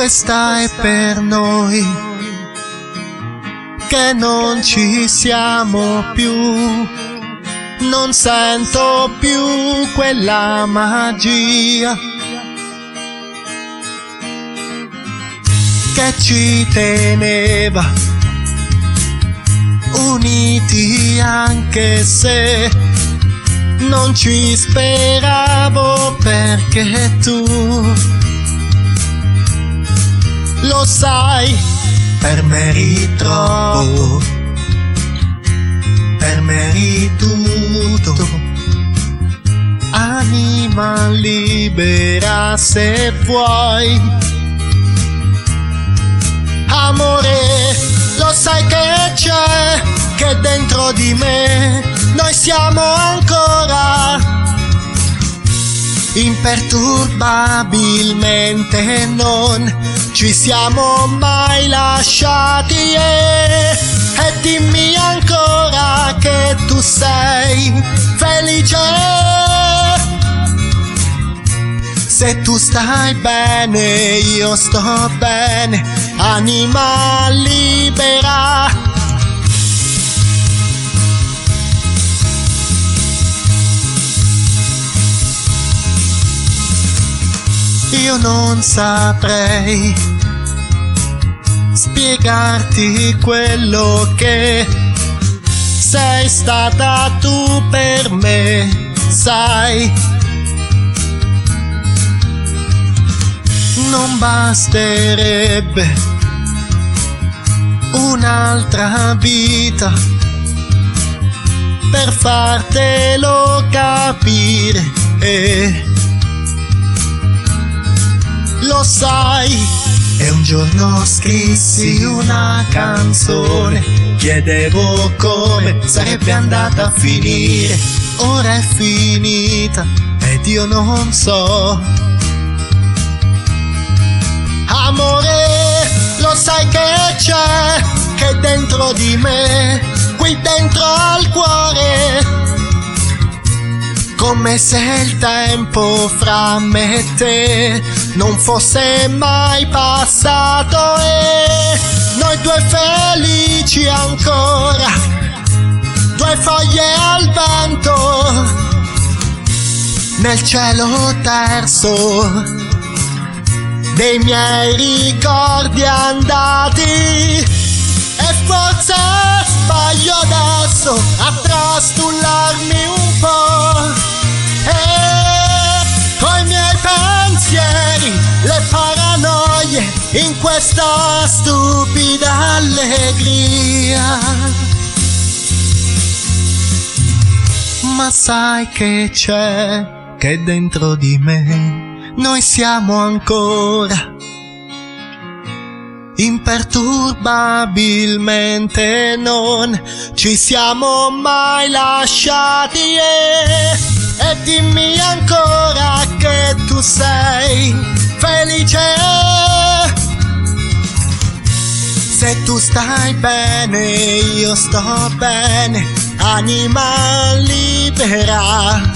questa è per noi che non ci siamo più. Non sento più quella magia che ci teneva uniti, anche se non ci speravo, perché tu lo sai, per me eri troppo, per me eri tutto. Anima libera se vuoi, amore, lo sai che c'è, che dentro di me noi siamo ancora imperturbabilmente, non ci siamo mai lasciati, e dimmi ancora che tu sei felice. Se tu stai bene, io sto bene, anima libera. Io non saprei spiegarti quello che sei stata tu per me, sai. Non basterebbe un'altra vita per fartelo capire, e lo sai, e un giorno scrissi una canzone, chiedevo come sarebbe andata a finire. Ora è finita ed io non so. Amore, lo sai che c'è, che dentro di me, qui dentro al cuore, come se il tempo fra me e te non fosse mai passato, e noi due felici ancora, due foglie al vento, nel cielo terzo dei miei ricordi andati. E forse sbaglio adesso a trastullarmi un po', e coi miei pensieri, le paranoie, in questa stupida allegria. Ma sai che c'è, che dentro di me noi siamo ancora imperturbabilmente, non ci siamo mai lasciati, e dimmi ancora che tu sei felice. Se tu stai bene, io sto bene, anima libera.